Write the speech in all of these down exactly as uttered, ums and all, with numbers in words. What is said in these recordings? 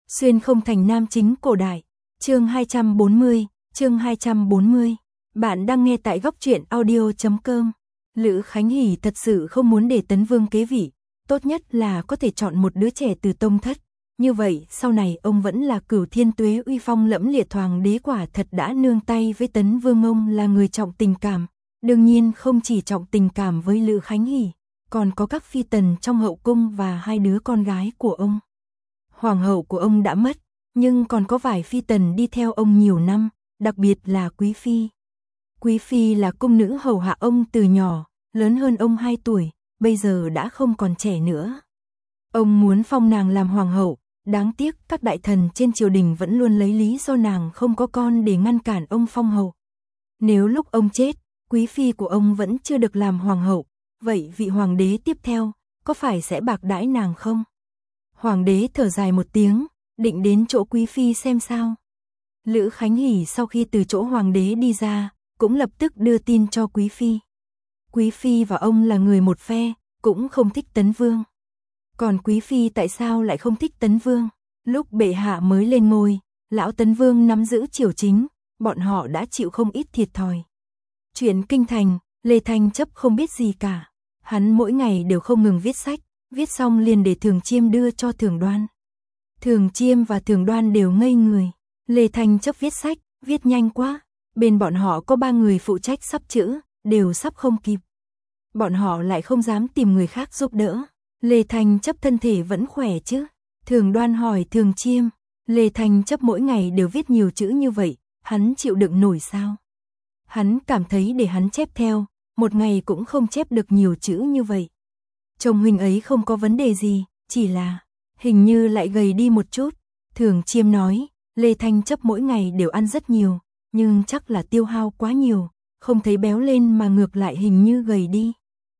Xuyên không thành nam chính cổ đại. Chương hai trăm bốn mươi, chương hai trăm bốn mươi. Bạn đang nghe tại góc truyện audio chấm com. Lữ Khánh Hỷ thật sự không muốn để Tấn Vương kế vị, tốt nhất là có thể chọn một đứa trẻ từ tông thất. Như vậy, sau này ông vẫn là Cửu Thiên Tuế uy phong lẫm liệt hoàng đế, quả thật đã nương tay với Tấn Vương. Ông là người trọng tình cảm, đương nhiên không chỉ trọng tình cảm với Lữ Khánh Hỷ, còn có các phi tần trong hậu cung và hai đứa con gái của ông. Hoàng hậu của ông đã mất, nhưng còn có vài phi tần đi theo ông nhiều năm, đặc biệt là Quý Phi. Quý Phi là cung nữ hầu hạ ông từ nhỏ, lớn hơn ông hai tuổi, bây giờ đã không còn trẻ nữa. Ông muốn phong nàng làm hoàng hậu, đáng tiếc các đại thần trên triều đình vẫn luôn lấy lý do nàng không có con để ngăn cản ông phong hậu. Nếu lúc ông chết, Quý Phi của ông vẫn chưa được làm hoàng hậu, vậy vị hoàng đế tiếp theo, có phải sẽ bạc đãi nàng không? Hoàng đế thở dài một tiếng, định đến chỗ Quý Phi xem sao. Lữ Khánh Hỷ sau khi từ chỗ hoàng đế đi ra, cũng lập tức đưa tin cho Quý Phi. Quý Phi và ông là người một phe, cũng không thích Tấn Vương. Còn Quý Phi tại sao lại không thích Tấn Vương? Lúc bệ hạ mới lên ngôi, lão Tấn Vương nắm giữ triều chính, bọn họ đã chịu không ít thiệt thòi. Chuyện kinh thành, Lê Thanh Chấp không biết gì cả. Hắn mỗi ngày đều không ngừng viết sách, viết xong liền để Thường Chiêm đưa cho Thường Đoan. Thường Chiêm và Thường Đoan đều ngây người. Lê Thanh Chấp viết sách, viết nhanh quá. Bên bọn họ có ba người phụ trách sắp chữ, đều sắp không kịp. Bọn họ lại không dám tìm người khác giúp đỡ. Lê Thanh Chấp thân thể vẫn khỏe chứ? Thường Đoan hỏi Thường Chiêm. Lê Thanh Chấp mỗi ngày đều viết nhiều chữ như vậy, hắn chịu đựng nổi sao? Hắn cảm thấy để hắn chép theo, một ngày cũng không chép được nhiều chữ như vậy. Chồng huynh ấy không có vấn đề gì, chỉ là hình như lại gầy đi một chút. Thường Chiêm nói, Lê Thanh Chấp mỗi ngày đều ăn rất nhiều, nhưng chắc là tiêu hao quá nhiều, không thấy béo lên mà ngược lại hình như gầy đi.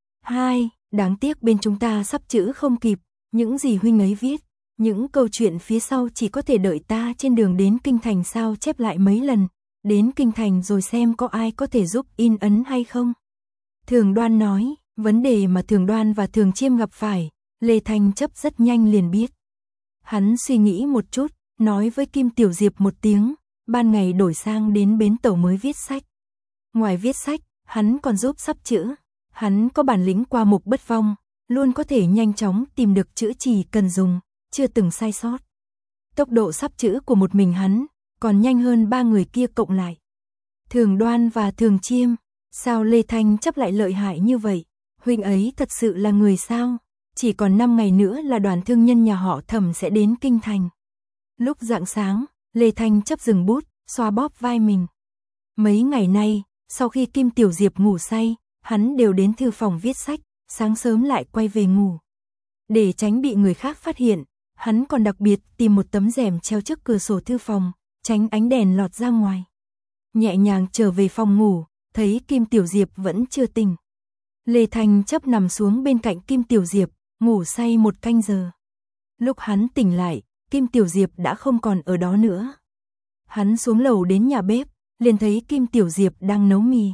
Hai, đáng tiếc bên chúng ta sắp chữ không kịp, những gì huynh ấy viết, những câu chuyện phía sau chỉ có thể đợi ta trên đường đến kinh thành sao chép lại mấy lần, đến kinh thành rồi xem có ai có thể giúp in ấn hay không. Thường Đoan nói, vấn đề mà Thường Đoan và Thường Chiêm gặp phải, Lê Thanh Chấp rất nhanh liền biết. Hắn suy nghĩ một chút, nói với Kim Tiểu Diệp một tiếng, ban ngày đổi sang đến bến tàu mới viết sách. Ngoài viết sách, hắn còn giúp sắp chữ. Hắn có bản lĩnh qua mục bất vong, luôn có thể nhanh chóng tìm được chữ chỉ cần dùng, chưa từng sai sót. Tốc độ sắp chữ của một mình hắn, còn nhanh hơn ba người kia cộng lại. Thường Đoan và Thường Chiêm, sao Lê Thanh Chấp lại lợi hại như vậy? Huynh ấy thật sự là người sao? Chỉ còn năm ngày nữa là đoàn thương nhân nhà họ Thẩm sẽ đến kinh thành. Lúc rạng sáng, Lê Thanh Chấp dừng bút, xoa bóp vai mình. Mấy ngày nay, sau khi Kim Tiểu Diệp ngủ say, hắn đều đến thư phòng viết sách, sáng sớm lại quay về ngủ. Để tránh bị người khác phát hiện, hắn còn đặc biệt tìm một tấm rèm treo trước cửa sổ thư phòng, tránh ánh đèn lọt ra ngoài. Nhẹ nhàng trở về phòng ngủ, thấy Kim Tiểu Diệp vẫn chưa tỉnh. Lê Thanh Chấp nằm xuống bên cạnh Kim Tiểu Diệp, ngủ say một canh giờ. Lúc hắn tỉnh lại, Kim Tiểu Diệp đã không còn ở đó nữa. Hắn xuống lầu đến nhà bếp, liền thấy Kim Tiểu Diệp đang nấu mì.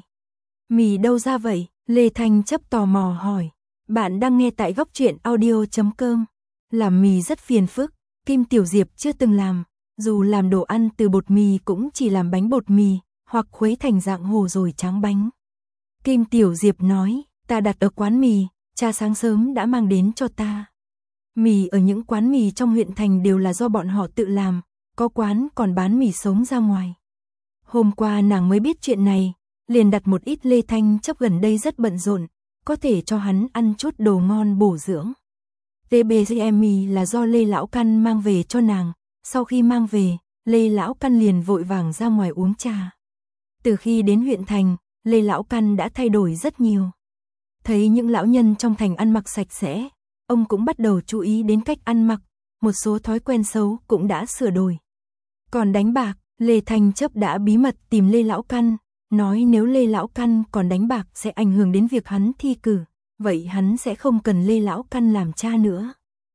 Mì đâu ra vậy? Lê Thanh Chấp tò mò hỏi. Bạn đang nghe tại góc truyện audio chấm com. Làm mì rất phiền phức, Kim Tiểu Diệp chưa từng làm. Dù làm đồ ăn từ bột mì cũng chỉ làm bánh bột mì, hoặc khuấy thành dạng hồ rồi tráng bánh. Kim Tiểu Diệp nói, ta đặt ở quán mì, cha sáng sớm đã mang đến cho ta. Mì ở những quán mì trong huyện thành đều là do bọn họ tự làm, có quán còn bán mì sống ra ngoài. Hôm qua nàng mới biết chuyện này, liền đặt một ít. Lê Thanh Chấp gần đây rất bận rộn, có thể cho hắn ăn chút đồ ngon bổ dưỡng. tê bê giê em mì là do Lê Lão Căn mang về cho nàng, sau khi mang về, Lê Lão Căn liền vội vàng ra ngoài uống trà. Từ khi đến huyện thành, Lê Lão Căn đã thay đổi rất nhiều. Thấy những lão nhân trong thành ăn mặc sạch sẽ, ông cũng bắt đầu chú ý đến cách ăn mặc, một số thói quen xấu cũng đã sửa đổi. Còn đánh bạc, Lê Thanh Chấp đã bí mật tìm Lê Lão Căn, nói nếu Lê Lão Căn còn đánh bạc sẽ ảnh hưởng đến việc hắn thi cử, vậy hắn sẽ không cần Lê Lão Căn làm cha nữa.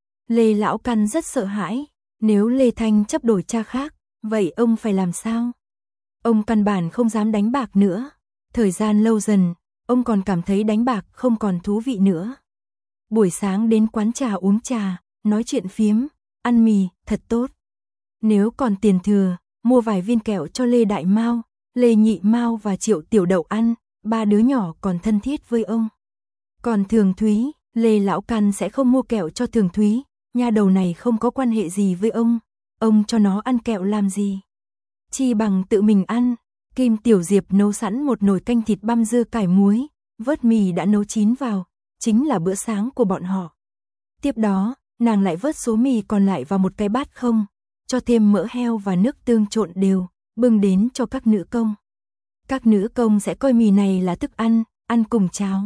Lê Lão Căn rất sợ hãi, nếu Lê Thanh Chấp đổi cha khác, vậy ông phải làm sao? Ông căn bản không dám đánh bạc nữa. Thời gian lâu dần, ông còn cảm thấy đánh bạc không còn thú vị nữa. Buổi sáng đến quán trà uống trà, nói chuyện phiếm, ăn mì, thật tốt. Nếu còn tiền thừa, mua vài viên kẹo cho Lê Đại Mao, Lê Nhị Mao và Triệu Tiểu Đậu ăn, ba đứa nhỏ còn thân thiết với ông. Còn Thường Thúy, Lê Lão Căn sẽ không mua kẹo cho Thường Thúy, nha đầu này không có quan hệ gì với ông, ông cho nó ăn kẹo làm gì? Chi bằng tự mình ăn. Kim Tiểu Diệp nấu sẵn một nồi canh thịt băm dưa cải muối, vớt mì đã nấu chín vào, chính là bữa sáng của bọn họ. Tiếp đó, nàng lại vớt số mì còn lại vào một cái bát không, cho thêm mỡ heo và nước tương trộn đều, bưng đến cho các nữ công. Các nữ công sẽ coi mì này là thức ăn, ăn cùng cháo.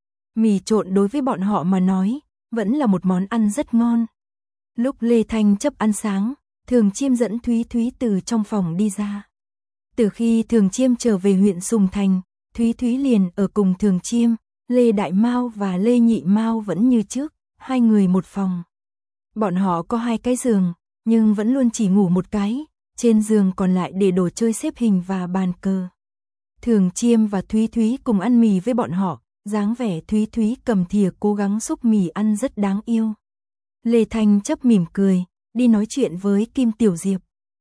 Mì trộn đối với bọn họ mà nói, vẫn là một món ăn rất ngon. Lúc Lê Thanh Chấp ăn sáng, Thường Chiêm dẫn Thúy Thúy từ trong phòng đi ra. Từ khi Thường Chiêm trở về huyện Sùng Thành, Thúy Thúy liền ở cùng Thường Chiêm, Lê Đại Mao và Lê Nhị Mao vẫn như trước, hai người một phòng. Bọn họ có hai cái giường, nhưng vẫn luôn chỉ ngủ một cái, trên giường còn lại để đồ chơi xếp hình và bàn cờ. Thường Chiêm và Thúy Thúy cùng ăn mì với bọn họ, dáng vẻ Thúy Thúy cầm thìa cố gắng xúc mì ăn rất đáng yêu. Lê Thanh Chấp mỉm cười, đi nói chuyện với Kim Tiểu Diệp.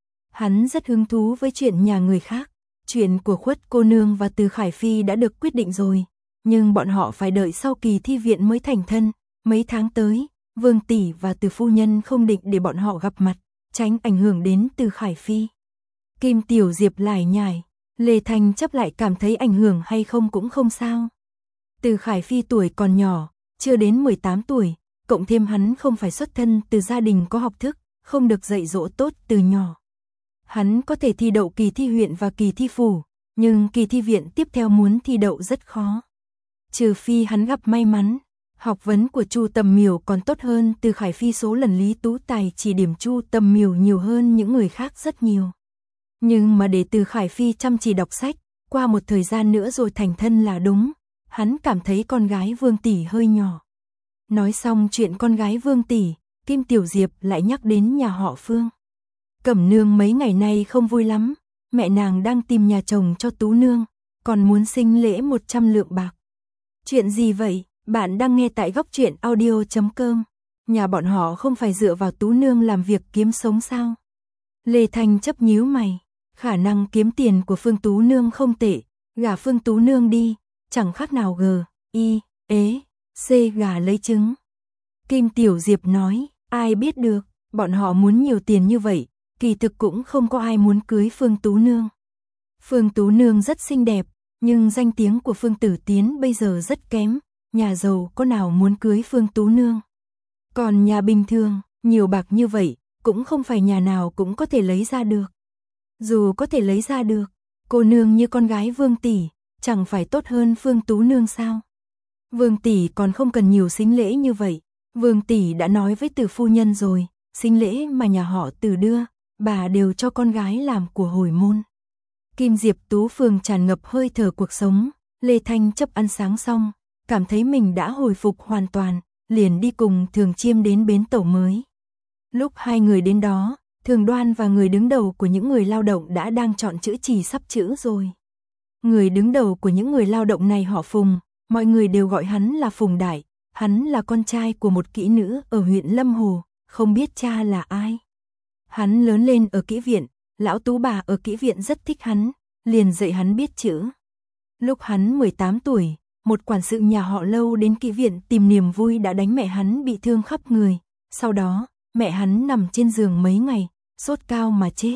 Hắn rất hứng thú với chuyện nhà người khác, chuyện của Khuất cô nương và Từ Khải Phi đã được quyết định rồi, nhưng bọn họ phải đợi sau kỳ thi viện mới thành thân, mấy tháng tới, Vương tỷ và Từ phu nhân không định để bọn họ gặp mặt, tránh ảnh hưởng đến Từ Khải Phi. Kim Tiểu Diệp lải nhải, Lê Thanh Chấp lại cảm thấy ảnh hưởng hay không cũng không sao. Từ Khải Phi tuổi còn nhỏ, chưa đến mười tám tuổi, cộng thêm hắn không phải xuất thân từ gia đình có học thức, không được dạy dỗ tốt từ nhỏ. Hắn có thể thi đậu kỳ thi huyện và kỳ thi phủ, nhưng kỳ thi viện tiếp theo muốn thi đậu rất khó. Trừ phi hắn gặp may mắn, học vấn của Chu Tầm Miểu còn tốt hơn Từ Khải Phi số lần Lý Tú Tài chỉ điểm Chu Tầm Miểu nhiều hơn những người khác rất nhiều. Nhưng mà để Từ Khải Phi chăm chỉ đọc sách, qua một thời gian nữa rồi thành thân là đúng, hắn cảm thấy con gái Vương tỷ hơi nhỏ. Nói xong chuyện con gái Vương tỷ, Kim Tiểu Diệp lại nhắc đến nhà họ Phương. Cẩm nương mấy ngày nay không vui lắm, mẹ nàng đang tìm nhà chồng cho Tú nương, còn muốn sinh lễ một trăm lượng bạc. Chuyện gì vậy? Bạn đang nghe tại góc truyện audio chấm com. Nhà bọn họ không phải dựa vào Tú nương làm việc kiếm sống sao? Lê Thanh Chấp nhíu mày, khả năng kiếm tiền của Phương Tú nương không tệ, gả Phương Tú nương đi, chẳng khác nào g, i, ế, c gà lấy trứng. Kim Tiểu Diệp nói, ai biết được, bọn họ muốn nhiều tiền như vậy, kỳ thực cũng không có ai muốn cưới Phương Tú nương. Phương Tú nương rất xinh đẹp, nhưng danh tiếng của Phương Tử Tiến bây giờ rất kém, nhà giàu có nào muốn cưới Phương Tú nương. Còn nhà bình thường, nhiều bạc như vậy, cũng không phải nhà nào cũng có thể lấy ra được. Dù có thể lấy ra được, cô nương như con gái Vương tỷ, chẳng phải tốt hơn Phương Tú nương sao? Vương tỷ còn không cần nhiều sính lễ như vậy, Vương tỷ đã nói với Từ phu nhân rồi, sính lễ mà nhà họ Từ đưa, bà đều cho con gái làm của hồi môn. Kim Diệp Tú Phường tràn ngập hơi thở cuộc sống, Lê Thanh Chấp ăn sáng xong, cảm thấy mình đã hồi phục hoàn toàn, liền đi cùng Thường Chiêm đến bến tàu mới. Lúc hai người đến đó, Thường Đoan và người đứng đầu của những người lao động đã đang chọn chữ chì sắp chữ rồi. Người đứng đầu của những người lao động này họ Phùng, mọi người đều gọi hắn là Phùng Đại, hắn là con trai của một kỹ nữ ở huyện Lâm Hồ, không biết cha là ai. Hắn lớn lên ở kỹ viện, lão Tú bà ở kỹ viện rất thích hắn, liền dạy hắn biết chữ. Lúc hắn mười tám tuổi, một quản sự nhà họ Lâu đến kỹ viện tìm niềm vui đã đánh mẹ hắn bị thương khắp người, sau đó, mẹ hắn nằm trên giường mấy ngày, sốt cao mà chết.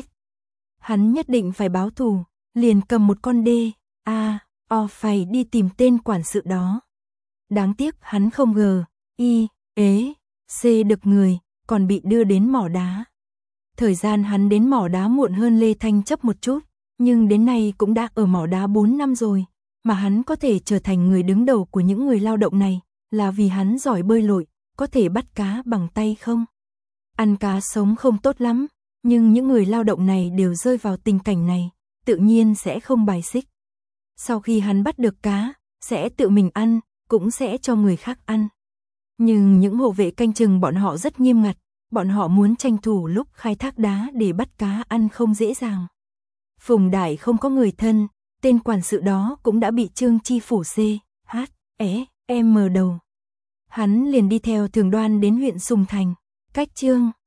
Hắn nhất định phải báo thù, liền cầm một con đê, a, o phải đi tìm tên quản sự đó. Đáng tiếc hắn không gờ, y, ế, c được người, còn bị đưa đến mỏ đá. Thời gian hắn đến mỏ đá muộn hơn Lê Thanh Chấp một chút, nhưng đến nay cũng đã ở mỏ đá bốn năm rồi, mà hắn có thể trở thành người đứng đầu của những người lao động này, là vì hắn giỏi bơi lội, có thể bắt cá bằng tay không? Ăn cá sống không tốt lắm, nhưng những người lao động này đều rơi vào tình cảnh này, tự nhiên sẽ không bài xích. Sau khi hắn bắt được cá, sẽ tự mình ăn, cũng sẽ cho người khác ăn. Nhưng những hộ vệ canh chừng bọn họ rất nghiêm ngặt, bọn họ muốn tranh thủ lúc khai thác đá để bắt cá ăn không dễ dàng. Phùng Đại không có người thân, tên quản sự đó cũng đã bị Trương Chi Phủ C, H, E, M đầu. Hắn liền đi theo Thường Đoan đến huyện Sùng Thành, cách Trương